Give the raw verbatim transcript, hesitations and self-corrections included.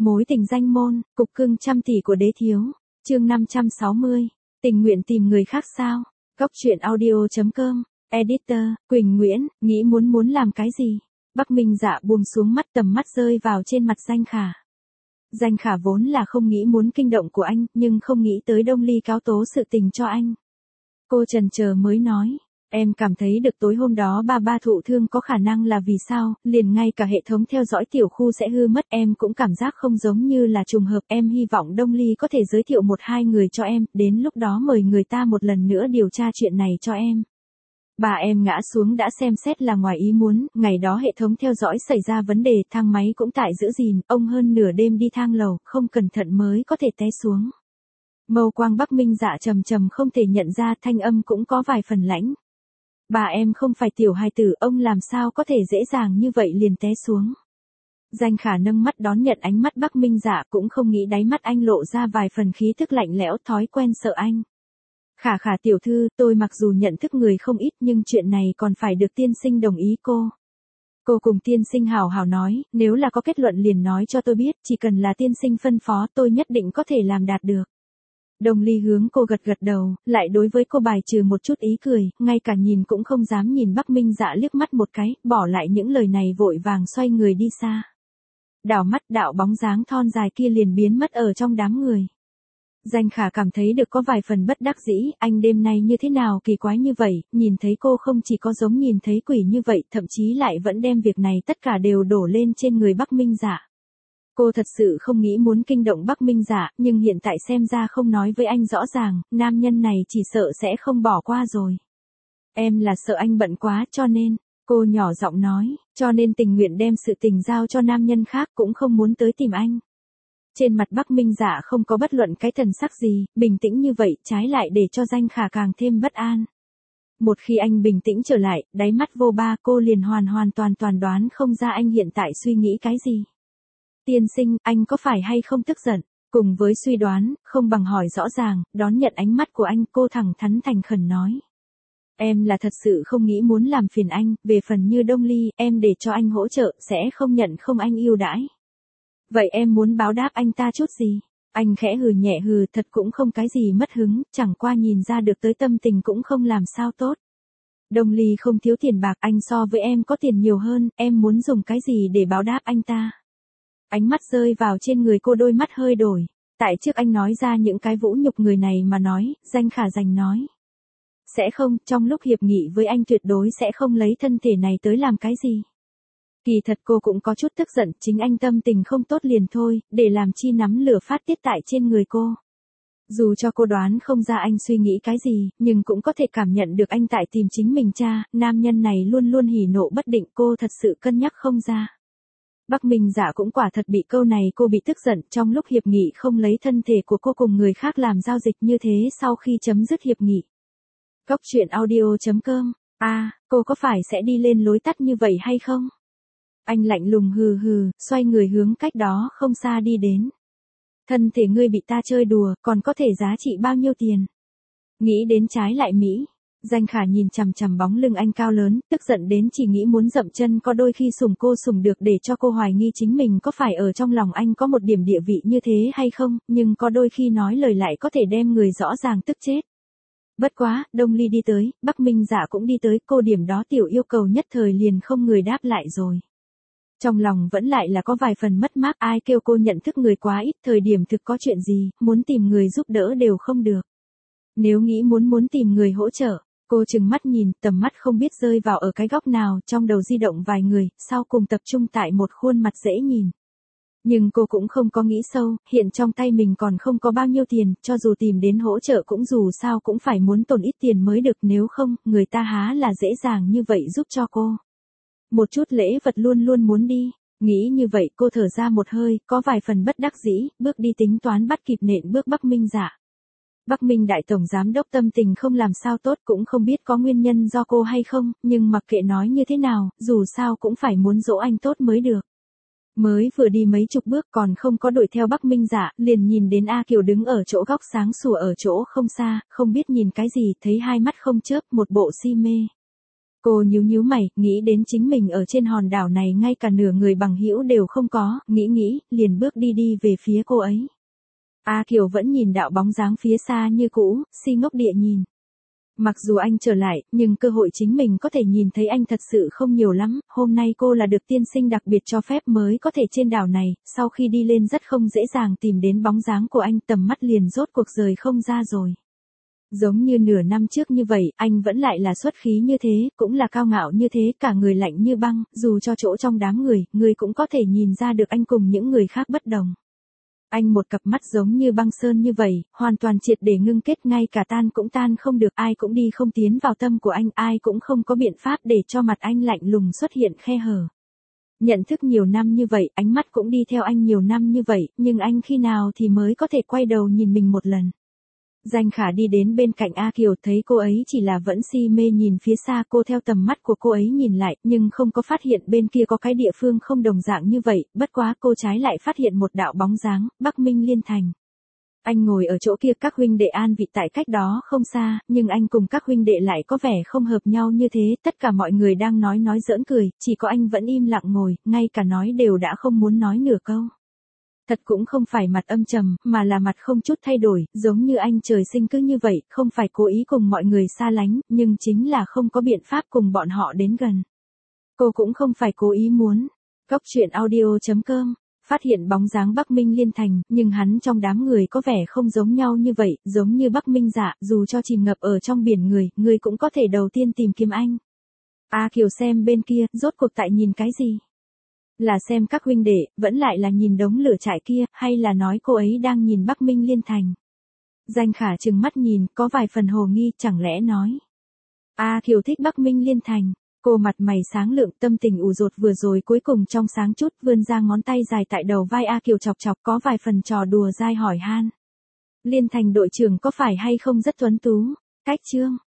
Mối tình danh môn, cục cưng trăm tỷ của đế thiếu. Chương năm trăm sáu mươi. Tình nguyện tìm người khác sao? Góc truyện audio.com. Editor, Quỳnh Nguyễn, nghĩ muốn muốn làm cái gì? Bắc Minh Dạ buông xuống mắt, tầm mắt rơi vào trên mặt Danh Khả. Danh Khả vốn là không nghĩ muốn kinh động của anh, nhưng không nghĩ tới Đông Ly cáo tố sự tình cho anh. Cô chần chờ mới nói. Em cảm thấy được tối hôm đó ba ba thụ thương có khả năng là vì sao, liền ngay cả hệ thống theo dõi tiểu khu sẽ hư mất, em cũng cảm giác không giống như là trùng hợp, em hy vọng Đông Ly có thể giới thiệu một hai người cho em, đến lúc đó mời người ta một lần nữa điều tra chuyện này cho em. Bà em ngã xuống đã xem xét là ngoài ý muốn, ngày đó hệ thống theo dõi xảy ra vấn đề, thang máy cũng tại giữ gìn, ông hơn nửa đêm đi thang lầu, không cẩn thận mới có thể té xuống. Mâu quang Bắc Minh Dạ trầm trầm không thể nhận ra, thanh âm cũng có vài phần lãnh. Bà em không phải tiểu hài tử, ông làm sao có thể dễ dàng như vậy liền té xuống. Danh Khả nâng mắt đón nhận ánh mắt Bắc Minh Dạ, cũng không nghĩ đáy mắt anh lộ ra vài phần khí thức lạnh lẽo, thói quen sợ anh. Khả Khả tiểu thư, tôi mặc dù nhận thức người không ít nhưng chuyện này còn phải được tiên sinh đồng ý cô. Cô cùng tiên sinh hào hào nói, nếu là có kết luận liền nói cho tôi biết, chỉ cần là tiên sinh phân phó tôi nhất định có thể làm đạt được. Đông Ly hướng cô gật gật đầu, lại đối với cô bài trừ một chút ý cười, ngay cả nhìn cũng không dám nhìn Bắc Minh Dạ liếc mắt một cái, bỏ lại những lời này vội vàng xoay người đi xa. Đảo mắt đạo bóng dáng thon dài kia liền biến mất ở trong đám người. Danh Khả cảm thấy được có vài phần bất đắc dĩ, anh đêm nay như thế nào kỳ quái như vậy, nhìn thấy cô không chỉ có giống nhìn thấy quỷ như vậy, thậm chí lại vẫn đem việc này tất cả đều đổ lên trên người Bắc Minh Dạ. Cô thật sự không nghĩ muốn kinh động Bắc Minh Dạ, nhưng hiện tại xem ra không nói với anh rõ ràng, nam nhân này chỉ sợ sẽ không bỏ qua rồi. Em là sợ anh bận quá cho nên, cô nhỏ giọng nói, cho nên tình nguyện đem sự tình giao cho nam nhân khác cũng không muốn tới tìm anh. Trên mặt Bắc Minh Dạ không có bất luận cái thần sắc gì, bình tĩnh như vậy, trái lại để cho Danh Khả càng thêm bất an. Một khi anh bình tĩnh trở lại, đáy mắt vô ba cô liền hoàn hoàn toàn toàn đoán không ra anh hiện tại suy nghĩ cái gì. Tiên sinh, anh có phải hay không tức giận? Cùng với suy đoán, không bằng hỏi rõ ràng, đón nhận ánh mắt của anh, cô thẳng thắn thành khẩn nói. Em là thật sự không nghĩ muốn làm phiền anh, về phần như Đông Ly, em để cho anh hỗ trợ, sẽ không nhận không anh yêu đãi. Vậy em muốn báo đáp anh ta chút gì? Anh khẽ hừ nhẹ hừ, thật cũng không cái gì mất hứng, chẳng qua nhìn ra được tới tâm tình cũng không làm sao tốt. Đông Ly không thiếu tiền bạc, anh so với em có tiền nhiều hơn, em muốn dùng cái gì để báo đáp anh ta? Ánh mắt rơi vào trên người cô, đôi mắt hơi đổi. Tại trước anh nói ra những cái vũ nhục người này mà nói, Danh Khả giành nói. Sẽ không, trong lúc hiệp nghị với anh tuyệt đối sẽ không lấy thân thể này tới làm cái gì. Kỳ thật cô cũng có chút tức giận, chính anh tâm tình không tốt liền thôi, để làm chi nắm lửa phát tiết tại trên người cô. Dù cho cô đoán không ra anh suy nghĩ cái gì, nhưng cũng có thể cảm nhận được anh tại tìm chính mình cha, nam nhân này luôn luôn hỉ nộ bất định, cô thật sự cân nhắc không ra. Bắc Minh Dạ cũng quả thật bị câu này cô bị tức giận, trong lúc hiệp nghị không lấy thân thể của cô cùng người khác làm giao dịch như thế sau khi chấm dứt hiệp nghị. Góc truyện audio.com. À, cô có phải sẽ đi lên lối tắt như vậy hay không? Anh lạnh lùng hừ hừ, xoay người hướng cách đó không xa đi đến. Thân thể ngươi bị ta chơi đùa, còn có thể giá trị bao nhiêu tiền? Nghĩ đến trái lại Mỹ. Danh Khả nhìn chằm chằm bóng lưng anh cao lớn, tức giận đến chỉ nghĩ muốn dậm chân, có đôi khi sủng cô sủng được để cho cô hoài nghi chính mình có phải ở trong lòng anh có một điểm địa vị như thế hay không, nhưng có đôi khi nói lời lại có thể đem người rõ ràng tức chết. Bất quá, Đông Ly đi tới, Bắc Minh Dạ cũng đi tới, cô điểm đó tiểu yêu cầu nhất thời liền không người đáp lại rồi. Trong lòng vẫn lại là có vài phần mất mát, ai kêu cô nhận thức người quá ít, thời điểm thực có chuyện gì, muốn tìm người giúp đỡ đều không được. Nếu nghĩ muốn muốn tìm người hỗ trợ, cô trừng mắt nhìn, tầm mắt không biết rơi vào ở cái góc nào, trong đầu di động vài người, sau cùng tập trung tại một khuôn mặt dễ nhìn. Nhưng cô cũng không có nghĩ sâu, hiện trong tay mình còn không có bao nhiêu tiền, cho dù tìm đến hỗ trợ cũng dù sao cũng phải muốn tồn ít tiền mới được, nếu không, người ta há là dễ dàng như vậy giúp cho cô. Một chút lễ vật luôn luôn muốn đi, nghĩ như vậy cô thở ra một hơi, có vài phần bất đắc dĩ, bước đi tính toán bắt kịp nện bước Bắc Minh Dạ. Bắc Minh đại tổng giám đốc tâm tình không làm sao tốt, cũng không biết có nguyên nhân do cô hay không, nhưng mặc kệ nói như thế nào, dù sao cũng phải muốn dỗ anh tốt mới được. Mới vừa đi mấy chục bước còn không có đuổi theo Bắc Minh Dạ, liền nhìn đến A Kiều đứng ở chỗ góc sáng sủa ở chỗ không xa, không biết nhìn cái gì, thấy hai mắt không chớp, một bộ si mê. Cô nhíu nhíu mày, nghĩ đến chính mình ở trên hòn đảo này ngay cả nửa người bằng hữu đều không có, nghĩ nghĩ, liền bước đi đi về phía cô ấy. A Kiều vẫn nhìn đạo bóng dáng phía xa như cũ, si ngốc địa nhìn. Mặc dù anh trở lại, nhưng cơ hội chính mình có thể nhìn thấy anh thật sự không nhiều lắm, hôm nay cô là được tiên sinh đặc biệt cho phép mới có thể trên đảo này, sau khi đi lên rất không dễ dàng tìm đến bóng dáng của anh, tầm mắt liền rốt cuộc rời không ra rồi. Giống như nửa năm trước như vậy, anh vẫn lại là xuất khí như thế, cũng là cao ngạo như thế, cả người lạnh như băng, dù cho chỗ trong đám người, người cũng có thể nhìn ra được anh cùng những người khác bất đồng. Anh một cặp mắt giống như băng sơn như vậy, hoàn toàn triệt để ngưng kết, ngay cả tan cũng tan không được, ai cũng đi không tiến vào tâm của anh, ai cũng không có biện pháp để cho mặt anh lạnh lùng xuất hiện khe hở. Nhận thức nhiều năm như vậy, ánh mắt cũng đi theo anh nhiều năm như vậy, nhưng anh khi nào thì mới có thể quay đầu nhìn mình một lần. Danh Khả đi đến bên cạnh A Kiều, thấy cô ấy chỉ là vẫn si mê nhìn phía xa, cô theo tầm mắt của cô ấy nhìn lại, nhưng không có phát hiện bên kia có cái địa phương không đồng dạng như vậy, bất quá cô trái lại phát hiện một đạo bóng dáng, Bắc Minh Liên Thành. Anh ngồi ở chỗ kia, các huynh đệ an vị tại cách đó không xa, nhưng anh cùng các huynh đệ lại có vẻ không hợp nhau như thế, tất cả mọi người đang nói nói giỡn cười, chỉ có anh vẫn im lặng ngồi, ngay cả nói đều đã không muốn nói nửa câu. Thật cũng không phải mặt âm trầm, mà là mặt không chút thay đổi, giống như anh trời sinh cứ như vậy, không phải cố ý cùng mọi người xa lánh, nhưng chính là không có biện pháp cùng bọn họ đến gần. Cô cũng không phải cố ý muốn. Góc truyện audio chấm com phát hiện bóng dáng Bắc Minh Liên Thành, nhưng hắn trong đám người có vẻ không giống nhau như vậy, giống như Bắc Minh Dạ, dù cho chìm ngập ở trong biển người, người cũng có thể đầu tiên tìm kiếm anh. A Kiều xem bên kia, rốt cuộc tại nhìn cái gì? Là xem các huynh đệ, vẫn lại là nhìn đống lửa trại kia, hay là nói cô ấy đang nhìn Bắc Minh Liên Thành? Danh Khả trừng mắt nhìn, có vài phần hồ nghi, chẳng lẽ nói. A Kiều thích Bắc Minh Liên Thành. Cô mặt mày sáng lượng, tâm tình ủ rột vừa rồi cuối cùng trong sáng chút, vươn ra ngón tay dài tại đầu vai A Kiều chọc chọc, có vài phần trò đùa dai hỏi han. Liên Thành đội trưởng có phải hay không rất tuấn tú? Cách chương.